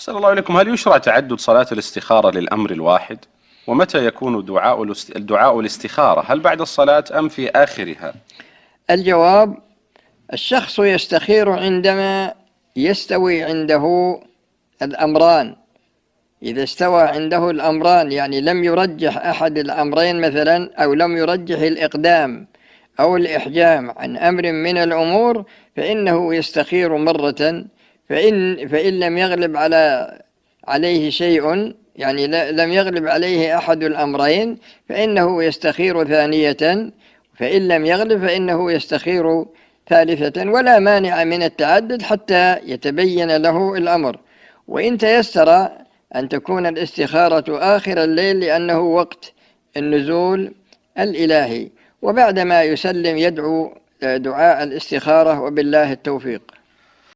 أحسن الله إليكم. هل يشرع تعدد صلاة الاستخارة للأمر الواحد؟ ومتى يكون دعاء الاستخارة؟ هل بعد الصلاة أم في آخرها؟ الجواب: الشخص يستخير عندما يستوي عنده الأمران. إذا استوى عنده الأمران، يعني لم يرجح أحد الأمرين مثلا، أو لم يرجح الإقدام أو الإحجام عن أمر من الأمور، فإنه يستخير مرة. فإن لم يغلب عليه شيء، يعني لم يغلب عليه أحد الأمرين، فإنه يستخير ثانية. فإن لم يغلب فإنه يستخير ثالثة. ولا مانع من التعدد حتى يتبين له الأمر. وإن تيسر أن تكون الاستخارة آخر الليل لأنه وقت النزول الإلهي، وبعدما يسلم يدعو دعاء الاستخارة، وبالله التوفيق.